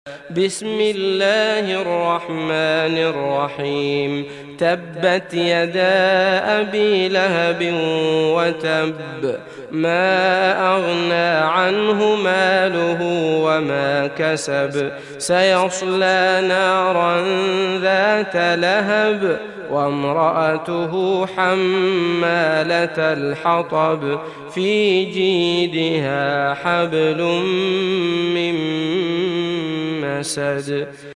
بسم الله الرحمن الرحيم. تبت يدا أبي لهب وتب، ما أغنى عنه ماله وما كسب، سيصلى نارا ذات لهب وامرأته حمالة الحطب، في جيدها حبل من مسد.